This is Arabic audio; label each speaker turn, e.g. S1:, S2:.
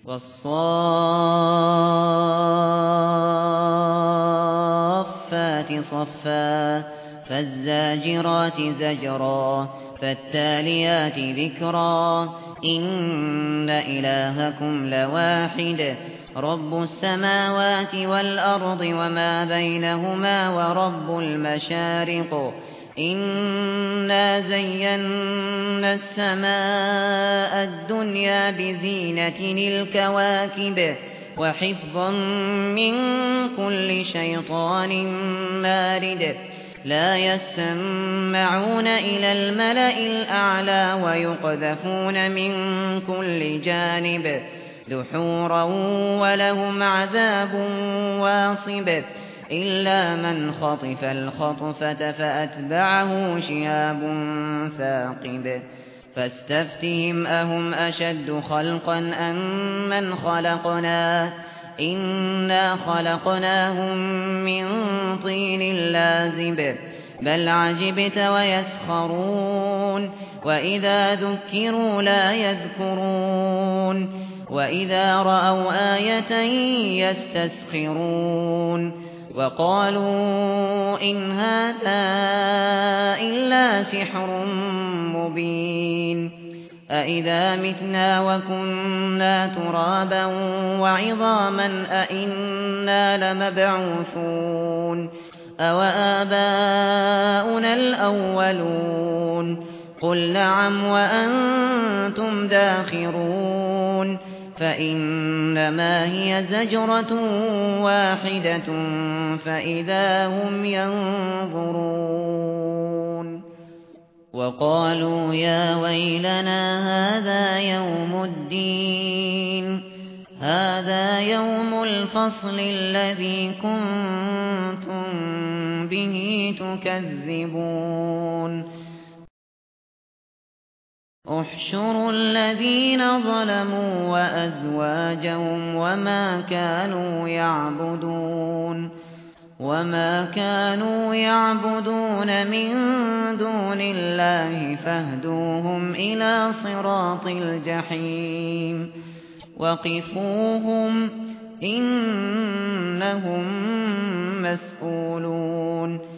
S1: فالصافات صفا فالزاجرات زجرا فالتاليات ذكرا إن إلهكم لواحد رب السماوات والأرض وما بينهما ورب المشارق إنا زينا السماء الدنيا بزينة الكواكب وحفظا من كل شيطان مارد لا يسمعون إلى الملأ الأعلى ويقذفون من كل جانب دحورا ولهم عذاب واصب إلا من خطف الخطفة فأتبعه شهاب ثاقب فاستفتهم أهم أشد خلقا أم من خلقنا إنا خلقناهم من طين لازب بل عجبت ويسخرون وإذا ذكروا لا يذكرون وإذا رأوا آية يستسخرون وقالوا إن هذا إلا سحر مبين أإذا متنا وكنا ترابا وعظاما أإنا لمبعوثون أوآباؤنا الأولون قل نعم وأنتم داخرون فإنما هي زجرة واحدة فإذا هم ينظرون وقالوا يا ويلنا هذا يوم الفصل الذي كنتم به تكذبون احشروا الذين ظلموا وأزواجهم وما كانوا يعبدون من دون الله فاهدوهم إلى صراط الجحيم وقفوهم إنهم مسؤولون